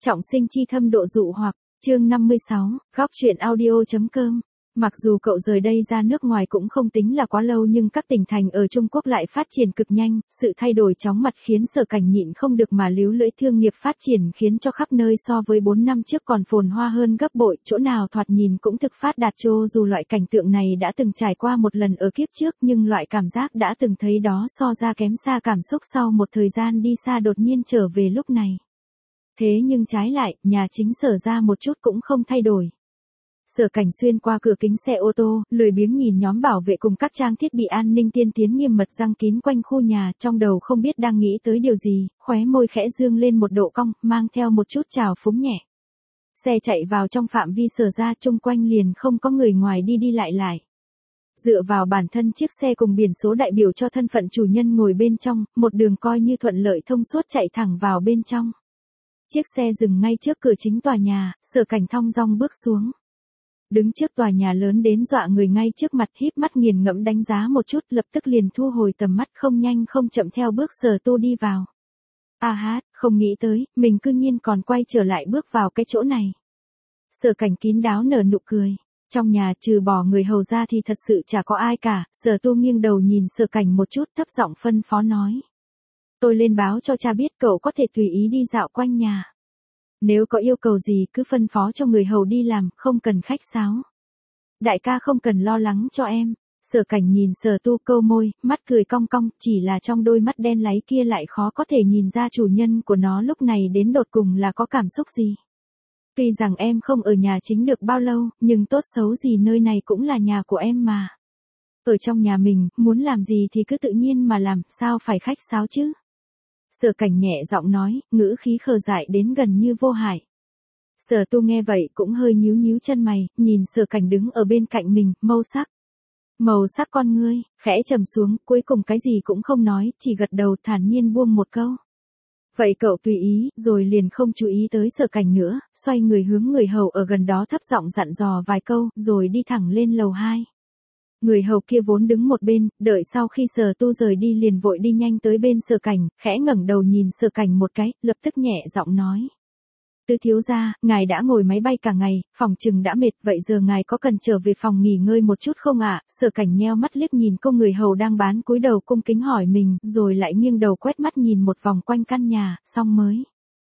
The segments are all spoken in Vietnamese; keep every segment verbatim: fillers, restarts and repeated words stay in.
Trọng sinh chi thâm độ dụ hoặc, chương năm mươi sáu, góc truyện audio.com. Mặc dù cậu rời đây ra nước ngoài cũng không tính là quá lâu nhưng các tỉnh thành ở Trung Quốc lại phát triển cực nhanh, sự thay đổi chóng mặt khiến Sở Cảnh nhịn không được mà líu lưỡi. Thương nghiệp phát triển khiến cho khắp nơi so với bốn năm trước còn phồn hoa hơn gấp bội, chỗ nào thoạt nhìn cũng thực phát đạt. Cho dù loại cảnh tượng này đã từng trải qua một lần ở kiếp trước nhưng loại cảm giác đã từng thấy đó so ra kém xa cảm xúc sau một thời gian đi xa đột nhiên trở về lúc này. Thế nhưng trái lại, nhà chính Sở ra một chút cũng không thay đổi. Sở Cảnh xuyên qua cửa kính xe ô tô, lười biếng nhìn nhóm bảo vệ cùng các trang thiết bị an ninh tiên tiến nghiêm mật giăng kín quanh khu nhà, trong đầu không biết đang nghĩ tới điều gì, khóe môi khẽ dương lên một độ cong, mang theo một chút trào phúng nhẹ. Xe chạy vào trong phạm vi Sở ra, chung quanh liền không có người ngoài đi đi lại lại. Dựa vào bản thân chiếc xe cùng biển số đại biểu cho thân phận chủ nhân ngồi bên trong, một đường coi như thuận lợi thông suốt chạy thẳng vào bên trong. Chiếc xe dừng ngay trước cửa chính tòa nhà, Sở Cảnh thong dong bước xuống. Đứng trước tòa nhà lớn đến dọa người ngay trước mặt, híp mắt nghiền ngẫm đánh giá một chút, lập tức liền thu hồi tầm mắt, không nhanh không chậm theo bước Sở Tu đi vào. A à hát, không nghĩ tới, mình cư nhiên còn quay trở lại bước vào cái chỗ này. Sở Cảnh kín đáo nở nụ cười. Trong nhà trừ bỏ người hầu ra thì thật sự chả có ai cả. Sở Tu nghiêng đầu nhìn Sở Cảnh một chút, thấp giọng phân phó nói. Tôi lên báo cho cha biết cậu có thể tùy ý đi dạo quanh nhà. Nếu có yêu cầu gì cứ phân phó cho người hầu đi làm, không cần khách sáo. Đại ca không cần lo lắng cho em. Sở Cảnh nhìn Sở Tu câu môi, mắt cười cong cong, chỉ là trong đôi mắt đen láy kia lại khó có thể nhìn ra chủ nhân của nó lúc này đến đột cùng là có cảm xúc gì. Tuy rằng em không ở nhà chính được bao lâu, nhưng tốt xấu gì nơi này cũng là nhà của em mà. Ở trong nhà mình, muốn làm gì thì cứ tự nhiên mà làm, sao phải khách sáo chứ? Sở Cảnh nhẹ giọng nói, ngữ khí khờ dại đến gần như vô hại. Sở Tu nghe vậy cũng hơi nhíu nhíu chân mày, nhìn Sở Cảnh đứng ở bên cạnh mình, màu sắc. Màu sắc con ngươi, khẽ trầm xuống, cuối cùng cái gì cũng không nói, chỉ gật đầu thản nhiên buông một câu. Vậy cậu tùy ý, rồi liền không chú ý tới Sở Cảnh nữa, xoay người hướng người hầu ở gần đó thấp giọng dặn dò vài câu, rồi đi thẳng lên lầu hai. Người hầu kia vốn đứng một bên, đợi sau khi Sở Tu rời đi liền vội đi nhanh tới bên Sở Cảnh, khẽ ngẩng đầu nhìn Sở Cảnh một cái, lập tức nhẹ giọng nói. Tứ thiếu gia, ngài đã ngồi máy bay cả ngày, phòng chừng đã mệt, vậy giờ ngài có cần trở về phòng nghỉ ngơi một chút không ạ? À? Sở Cảnh nheo mắt liếc nhìn cô người hầu đang bán cúi đầu cung kính hỏi mình, rồi lại nghiêng đầu quét mắt nhìn một vòng quanh căn nhà, xong mới.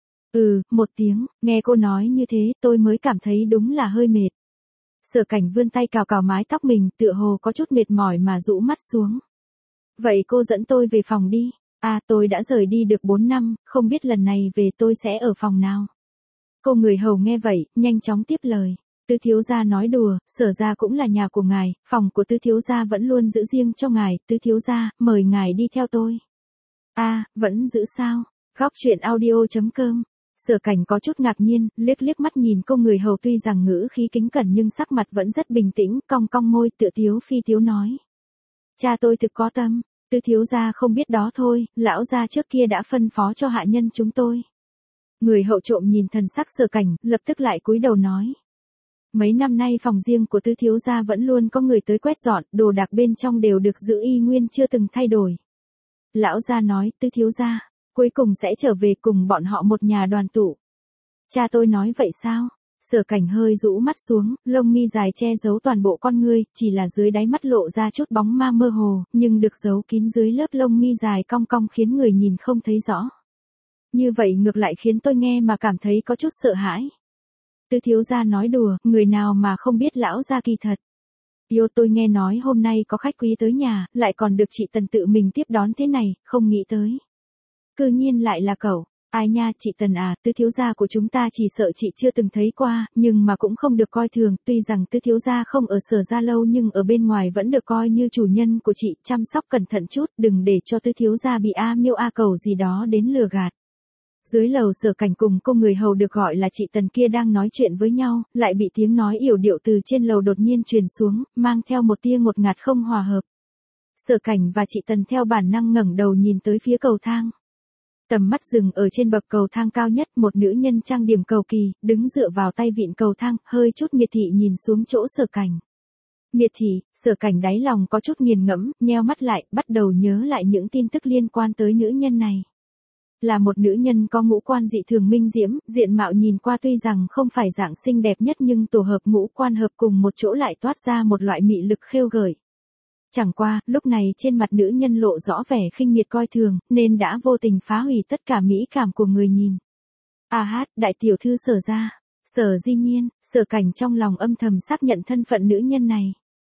Ừ, một tiếng, nghe cô nói như thế tôi mới cảm thấy đúng là hơi mệt. Sở Cảnh vươn tay cào cào mái tóc mình, tựa hồ có chút mệt mỏi mà rũ mắt xuống. Vậy cô dẫn tôi về phòng đi. À, tôi đã rời đi được bốn năm, không biết lần này về tôi sẽ ở phòng nào. Cô người hầu nghe vậy, nhanh chóng tiếp lời. Tứ thiếu gia nói đùa, Sở ra cũng là nhà của ngài, phòng của tứ thiếu gia vẫn luôn giữ riêng cho ngài, tứ thiếu gia, mời ngài đi theo tôi. À, vẫn giữ sao? Góc truyện audio.com. Sở Cảnh có chút ngạc nhiên, liếc liếc mắt nhìn cô người hầu, tuy rằng ngữ khí kính cẩn nhưng sắc mặt vẫn rất bình tĩnh, cong cong môi, tựa tiếu phi tiếu nói. Cha tôi thực có tâm, tứ thiếu gia không biết đó thôi, lão gia trước kia đã phân phó cho hạ nhân chúng tôi. Người hậu trộm nhìn thần sắc Sở Cảnh, lập tức lại cúi đầu nói. Mấy năm nay phòng riêng của tứ thiếu gia vẫn luôn có người tới quét dọn, đồ đạc bên trong đều được giữ y nguyên chưa từng thay đổi. Lão gia nói, tứ thiếu gia, cuối cùng sẽ trở về cùng bọn họ một nhà đoàn tụ. Cha tôi nói vậy sao? Sở Cảnh hơi rũ mắt xuống, lông mi dài che giấu toàn bộ con ngươi, chỉ là dưới đáy mắt lộ ra chút bóng ma mơ hồ, nhưng được giấu kín dưới lớp lông mi dài cong cong khiến người nhìn không thấy rõ. Như vậy ngược lại khiến tôi nghe mà cảm thấy có chút sợ hãi. Tứ thiếu gia nói đùa, người nào mà không biết lão gia kỳ thật. Yêu, tôi nghe nói hôm nay có khách quý tới nhà, lại còn được chị Tần tự mình tiếp đón thế này, không nghĩ tới. Cư nhiên lại là cậu. Ai nha, chị Tần à, tứ thiếu gia của chúng ta chỉ sợ chị chưa từng thấy qua, nhưng mà cũng không được coi thường, tuy rằng tứ thiếu gia không ở Sở ra lâu nhưng ở bên ngoài vẫn được coi như chủ nhân của chị, chăm sóc cẩn thận chút, đừng để cho tứ thiếu gia bị A Miêu A Cầu gì đó đến lừa gạt. Dưới lầu Sở Cảnh cùng cô người hầu được gọi là chị Tần kia đang nói chuyện với nhau, lại bị tiếng nói yểu điệu từ trên lầu đột nhiên truyền xuống, mang theo một tia ngột ngạt không hòa hợp. Sở Cảnh và chị Tần theo bản năng ngẩng đầu nhìn tới phía cầu thang. Tầm mắt dừng ở trên bậc cầu thang cao nhất, một nữ nhân trang điểm cầu kỳ, đứng dựa vào tay vịn cầu thang, hơi chút miệt thị nhìn xuống chỗ Sở Cảnh. Miệt thị, Sở Cảnh đáy lòng có chút nghiền ngẫm, nheo mắt lại, bắt đầu nhớ lại những tin tức liên quan tới nữ nhân này. Là một nữ nhân có ngũ quan dị thường minh diễm, diện mạo nhìn qua tuy rằng không phải dạng xinh đẹp nhất nhưng tổ hợp ngũ quan hợp cùng một chỗ lại toát ra một loại mị lực khêu gợi. Chẳng qua, lúc này trên mặt nữ nhân lộ rõ vẻ khinh miệt coi thường, nên đã vô tình phá hủy tất cả mỹ cảm của người nhìn. A hát, đại tiểu thư Sở gia, Sở Di Nhiên, Sở Cảnh trong lòng âm thầm xác nhận thân phận nữ nhân này.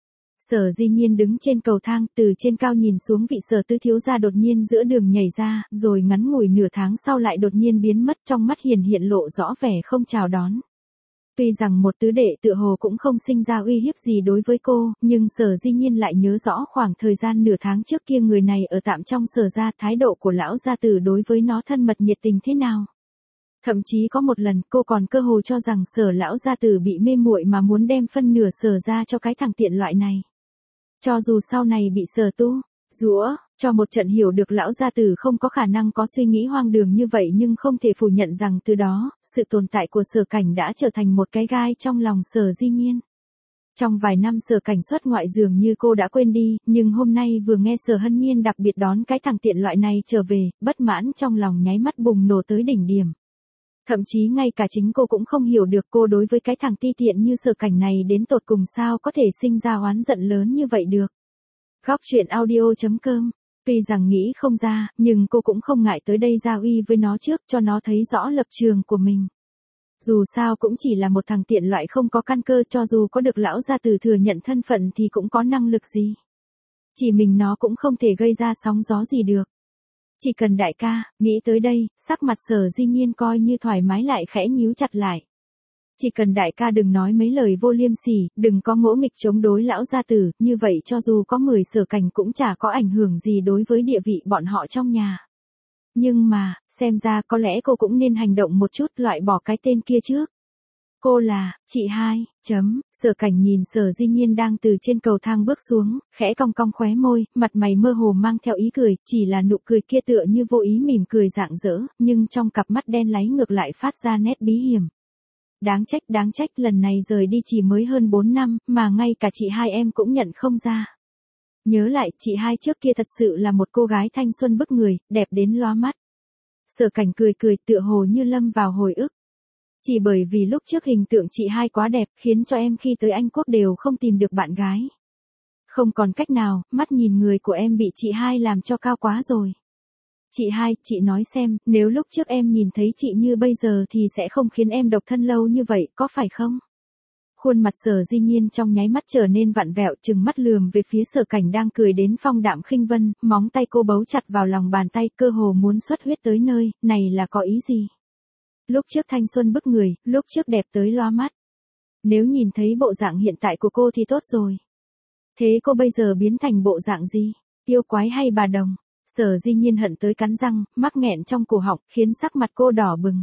Sở Di Nhiên đứng trên cầu thang, từ trên cao nhìn xuống vị Sở tứ thiếu gia đột nhiên giữa đường nhảy ra, rồi ngắn ngủi nửa tháng sau lại đột nhiên biến mất, trong mắt hiền hiện lộ rõ vẻ không chào đón. Tuy rằng một tứ đệ tựa hồ cũng không sinh ra uy hiếp gì đối với cô, nhưng Sở Di Nhiên lại nhớ rõ khoảng thời gian nửa tháng trước kia người này ở tạm trong Sở gia, thái độ của lão gia tử đối với nó thân mật nhiệt tình thế nào. Thậm chí có một lần cô còn cơ hồ cho rằng Sở lão gia tử bị mê muội mà muốn đem phân nửa Sở ra cho cái thằng tiện loại này. Cho dù sau này bị Sở tu, rũa, cho một trận hiểu được lão gia tử không có khả năng có suy nghĩ hoang đường như vậy, nhưng không thể phủ nhận rằng từ đó, sự tồn tại của Sở Cảnh đã trở thành một cái gai trong lòng Sở Di Nhiên. Trong vài năm Sở Cảnh xuất ngoại dường như cô đã quên đi, nhưng hôm nay vừa nghe Sở Hân Nhiên đặc biệt đón cái thằng tiện loại này trở về, bất mãn trong lòng nháy mắt bùng nổ tới đỉnh điểm. Thậm chí ngay cả chính cô cũng không hiểu được cô đối với cái thằng ti tiện như Sở Cảnh này đến tột cùng sao có thể sinh ra oán giận lớn như vậy được. Góc truyện audio chấm com. Tuy rằng nghĩ không ra, nhưng cô cũng không ngại tới đây giao uy với nó trước cho nó thấy rõ lập trường của mình. Dù sao cũng chỉ là một thằng tiện loại không có căn cơ, cho dù có được lão gia tử thừa nhận thân phận thì cũng có năng lực gì. Chỉ mình nó cũng không thể gây ra sóng gió gì được. Chỉ cần đại ca, nghĩ tới đây, sắc mặt Sở Di Nhiên coi như thoải mái lại khẽ nhíu chặt lại. Chỉ cần đại ca đừng nói mấy lời vô liêm sỉ, đừng có ngỗ nghịch chống đối lão gia tử, như vậy cho dù có mười Sở Cảnh cũng chả có ảnh hưởng gì đối với địa vị bọn họ trong nhà. Nhưng mà, xem ra có lẽ cô cũng nên hành động một chút, loại bỏ cái tên kia trước. Cô là, chị hai, chấm, Sở Cảnh nhìn Sở Di Nhiên đang từ trên cầu thang bước xuống, khẽ cong cong khóe môi, mặt mày mơ hồ mang theo ý cười, chỉ là nụ cười kia tựa như vô ý mỉm cười rạng rỡ, nhưng trong cặp mắt đen láy ngược lại phát ra nét bí hiểm. Đáng trách, đáng trách lần này rời đi chỉ mới hơn bốn năm, mà ngay cả chị hai em cũng nhận không ra. Nhớ lại, chị hai trước kia thật sự là một cô gái thanh xuân bức người, đẹp đến lóa mắt. Sở Cảnh cười cười tựa hồ như lâm vào hồi ức. Chỉ bởi vì lúc trước hình tượng chị hai quá đẹp, khiến cho em khi tới Anh Quốc đều không tìm được bạn gái. Không còn cách nào, mắt nhìn người của em bị chị hai làm cho cao quá rồi. Chị hai, chị nói xem, nếu lúc trước em nhìn thấy chị như bây giờ thì sẽ không khiến em độc thân lâu như vậy, có phải không? Khuôn mặt Sở Di Nhiên trong nháy mắt trở nên vặn vẹo, trừng mắt lườm về phía Sở Cảnh đang cười đến phong đạm khinh vân, móng tay cô bấu chặt vào lòng bàn tay, cơ hồ muốn xuất huyết tới nơi, này là có ý gì? Lúc trước thanh xuân bức người, lúc trước đẹp tới loa mắt. Nếu nhìn thấy bộ dạng hiện tại của cô thì tốt rồi. Thế cô bây giờ biến thành bộ dạng gì? Yêu quái hay bà đồng? Sở Di Nhiên hận tới cắn răng, mắc nghẹn trong cổ họng, khiến sắc mặt cô đỏ bừng.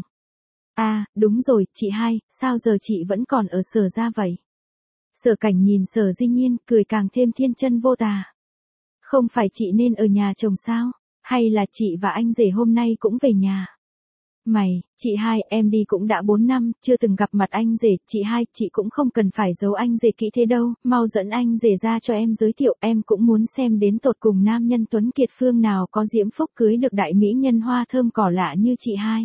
À, đúng rồi, chị hai, sao giờ chị vẫn còn ở Sở gia vậy? Sở Cảnh nhìn Sở Di Nhiên, cười càng thêm thiên chân vô tà. Không phải chị nên ở nhà chồng sao? Hay là chị và anh rể hôm nay cũng về nhà? Mày, chị hai, em đi cũng đã bốn năm, chưa từng gặp mặt anh rể, chị hai, chị cũng không cần phải giấu anh rể kỹ thế đâu, mau dẫn anh rể ra cho em giới thiệu, em cũng muốn xem đến tột cùng nam nhân tuấn kiệt phương nào có diễm phúc cưới được đại mỹ nhân hoa thơm cỏ lạ như chị hai.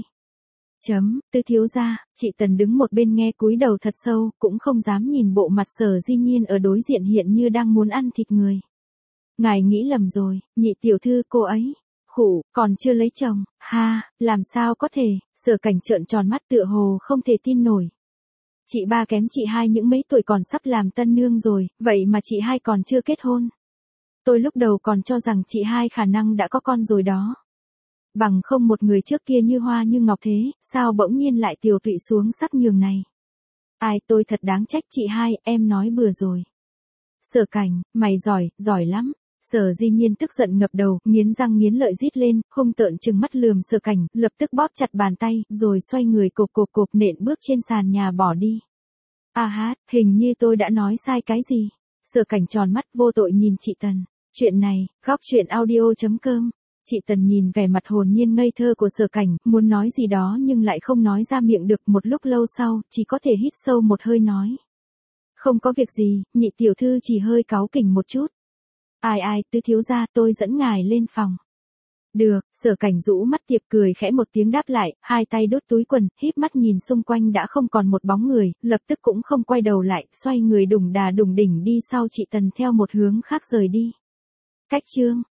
Chấm, Tư thiếu gia, chị Tần đứng một bên nghe cúi đầu thật sâu, cũng không dám nhìn bộ mặt Sở Di Nhiên ở đối diện hiện như đang muốn ăn thịt người. Ngài nghĩ lầm rồi, nhị tiểu thư cô ấy. Khủ, còn chưa lấy chồng, ha, làm sao có thể, Sở Cảnh trợn tròn mắt tựa hồ không thể tin nổi. Chị ba kém chị hai những mấy tuổi còn sắp làm tân nương rồi, vậy mà chị hai còn chưa kết hôn. Tôi lúc đầu còn cho rằng chị hai khả năng đã có con rồi đó. Bằng không một người trước kia như hoa như ngọc thế, sao bỗng nhiên lại tiều tụy xuống sắc nhường này. Ai, tôi thật đáng trách chị hai, em nói bừa rồi. Sở Cảnh, mày giỏi, giỏi lắm. Sở Di Nhiên tức giận ngập đầu, nghiến răng nghiến lợi rít lên, hung tợn trừng mắt lườm Sở Cảnh, lập tức bóp chặt bàn tay, rồi xoay người cộp cộp cộp nện bước trên sàn nhà bỏ đi. À hát, hình như tôi đã nói sai cái gì. Sở Cảnh tròn mắt vô tội nhìn chị Tần. Chuyện này, góc truyện audio chấm com. Chị Tần nhìn vẻ mặt hồn nhiên ngây thơ của Sở Cảnh, muốn nói gì đó nhưng lại không nói ra miệng được, một lúc lâu sau, chỉ có thể hít sâu một hơi nói. Không có việc gì, nhị tiểu thư chỉ hơi cáu kỉnh một chút. Ai ai, Tư thiếu gia, tôi dẫn ngài lên phòng. Được, Sở Cảnh rũ mắt tiệp cười khẽ một tiếng đáp lại, hai tay đút túi quần, híp mắt nhìn xung quanh đã không còn một bóng người, lập tức cũng không quay đầu lại, xoay người đùng đà đùng đỉnh đi sau chị Tần theo một hướng khác rời đi. Cách chương